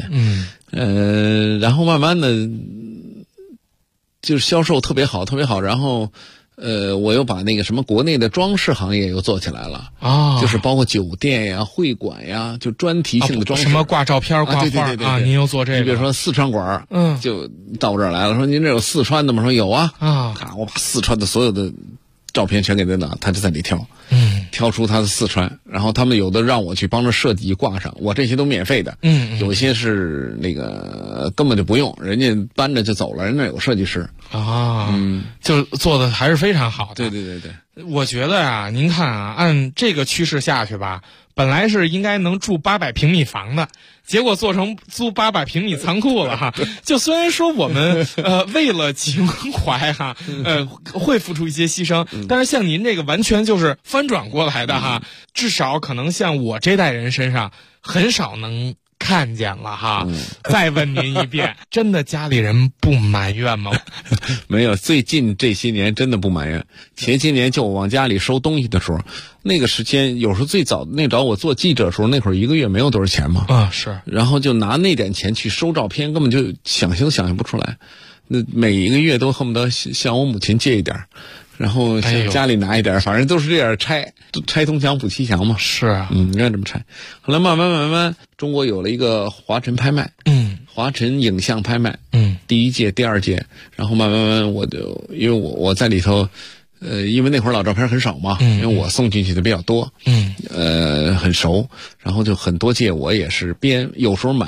然后慢慢的就是销售特别好，然后我又把那个什么国内的装饰行业又做起来了就是包括酒店呀、会馆呀，就专题性的装饰， 什么挂照片、挂画对， 您又做这个。 你比如说四川馆就到我这儿来了，说您这有四川的吗？说有啊。我把四川的所有的照片全给他拿，他就在里挑，挑出他的四川，然后他们有的让我去帮着设计挂上，我这些都免费的，有一些是那个根本就不用，人家搬着就走了，人那有设计师就做的还是非常好的。 对。 我觉得啊，您看啊，按这个趋势下去吧，本来是应该能住800平米房的，结果做成租800平米仓库了哈。就虽然说我们为了情怀哈，会付出一些牺牲，但是像您这个完全就是翻转过来的哈，至少可能像我这代人身上很少能看见了哈。再问您一遍，真的家里人不埋怨吗？ 没有，最近这些年真的不埋怨。前些年就我往家里收东西的时候，那个时间有时候最早那找我做记者的时候，那会儿1个月没有多少钱嘛。 是。 然后就拿那点钱去收照片，根本就想象不出来。那每一个月都恨不得向我母亲借一点，然后向家里拿一点，反正都是这样拆东墙补西墙嘛。 是啊， 应该这么拆。后来慢慢，中国有了一个华晨拍卖，华晨影像拍卖，第1届、第2届，然后慢慢我就因为我在里头，因为那会儿老照片很少嘛，因为我送进去的比较多，很熟，然后就很多届我也是有时候买。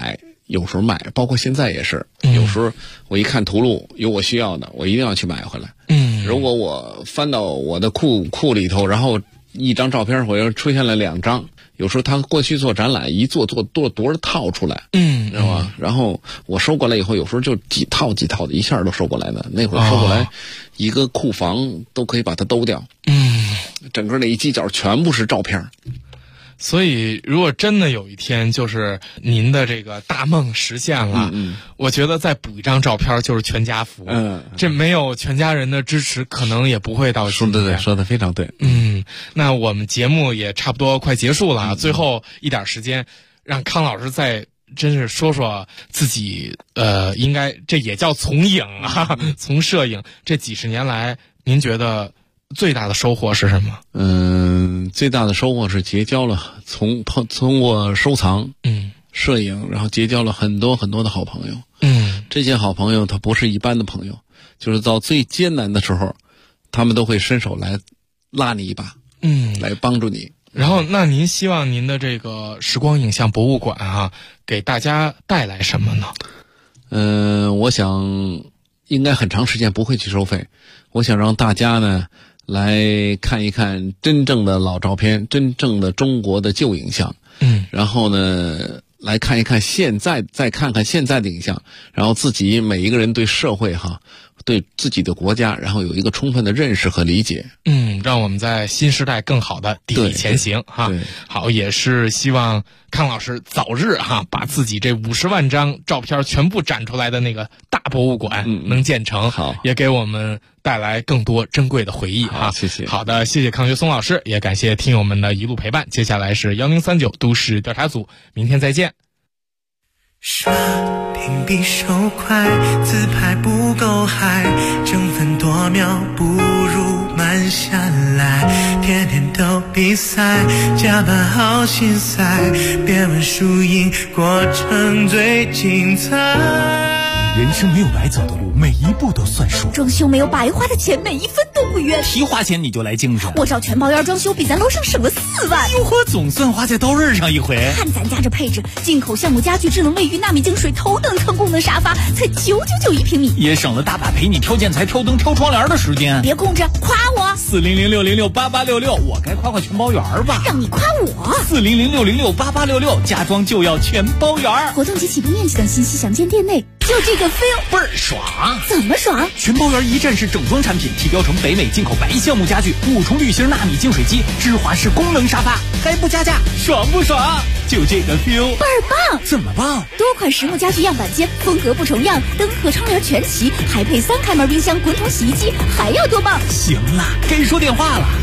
有时候买，包括现在也是，有时候我一看图录有我需要的，我一定要去买回来。如果我翻到我的库里头，然后一张照片我又出现了2张，有时候他过去做展览一做多少套出来，知道吧？然后我收过来以后，有时候就几套的一下都收过来的，那会儿收过来一个库房都可以把它兜掉，整个那一犄角全部是照片。 所以如果真的有一天就是您的这个大梦实现了，我觉得再补一张照片就是全家福。这没有全家人的支持可能也不会到今天。 对，说的非常对。 那我们节目也差不多快结束了，最后一点时间让康老师再真是说说自己应该这也叫从影啊，从摄影这几十年来您觉得最大的收获是什么？ 最大的收获是结交了通过收藏，摄影，然后结交了很多很多的好朋友。这些好朋友他不是一般的朋友，就是到最艰难的时候，他们都会伸手来拉你一把，来帮助你。 然后，那您希望您的这个时光影像博物馆啊，给大家带来什么呢？ 我想应该很长时间不会去收费。我想让大家呢来看一看真正的老照片，真正的中国的旧影像。然后呢来看一看现在，再看看现在的影像，然后自己每一个人对社会对自己的国家，然后有一个充分的认识和理解。 让我们在新时代更好的砥砺前行哈。好，也是希望康老师早日把自己这50万张照片全部展出来的那个大博物馆能建成，也给我们带来更多珍贵的回忆哈。 谢谢。 好的，谢谢康学松老师，也感谢听友们的一路陪伴。接下来是1039都市调查组，明天再见。 刷屏比手快，自拍不够嗨，争分夺秒不如慢下来，天天都比赛，加班好心塞，别问输赢，过程最精彩。 人生没有白走的路，每一步都算数。 装修没有白花的钱，每一分都不冤。 提花钱你就来精神， 我找全包院装修比咱楼上省了4万。 哟呵，总算花在刀刃上一回。 看咱家这配置，进口橡木家具、智能卫浴、纳米净水、头等舱功能沙发，才999一平米， 也省了大把陪你挑建材、挑灯、挑窗帘的时间。 别空着，夸我 ！400-606-8866，我该夸全包园吧？ 让你夸我 ！400-606-8866，家装就要全包园。 活动及起步面积等信息详见店内。就这个 feel 倍儿爽！ 怎么爽？ 全包园一站式整装产品，提标成北美进口白橡木家具，5重滤芯纳米净水机，芝华士功能沙发，还不加价，爽不爽？就这个 feel 倍儿棒！ 怎么棒？ 多款实木家具样板间，风格不重样，灯和窗帘全齐，还配3开门冰箱、滚筒洗衣机，还要多棒？ 行了，该说电话了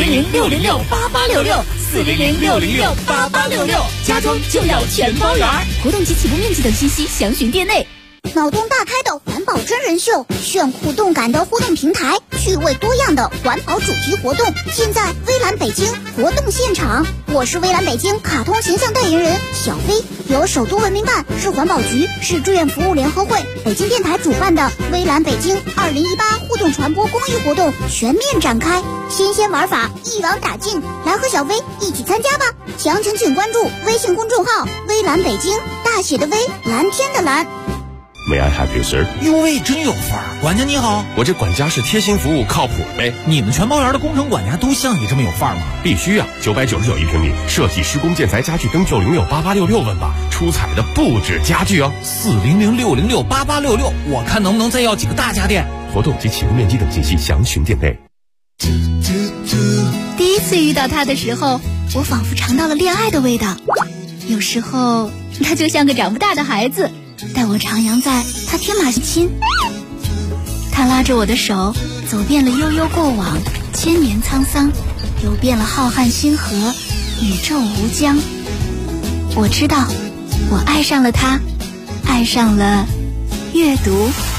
，400-606-8866，400-606-8866，家装就要全包园。活动及起步面积等信息详询店内。 脑洞大开的环保真人秀，炫酷动感的互动平台，趣味多样的环保主题活动，现在微蓝北京活动现场。我是微蓝北京卡通形象代言人小飞，由首都文明办、市环保局、市志愿服务联合会、北京电台主办的微蓝北京2018互动传播公益活动全面展开，新鲜玩法一网打尽，来和小飞一起参加吧！详情请关注微信公众号微蓝北京，大写的微，蓝天的蓝。 May I help you, sir？ 哟喂，真有范儿！管家你好， 我这管家是贴心服务，靠谱呗。 你们全包园的工程管家都像你这么有范儿吗？ 必须啊！999一平米，设计、施工、建材、家具登906-8866问吧，出彩的不止家具哦。 400-606-8866，我看能不能再要几个大家电。 活动及起步面积等信息详询店内。 第一次遇到他的时候，我仿佛尝到了恋爱的味道。有时候他就像个长不大的孩子，带我徜徉在他天马行空。他拉着我的手，走遍了悠悠过往，千年沧桑，游遍了浩瀚星河，宇宙无疆。我知道，我爱上了他，爱上了阅读。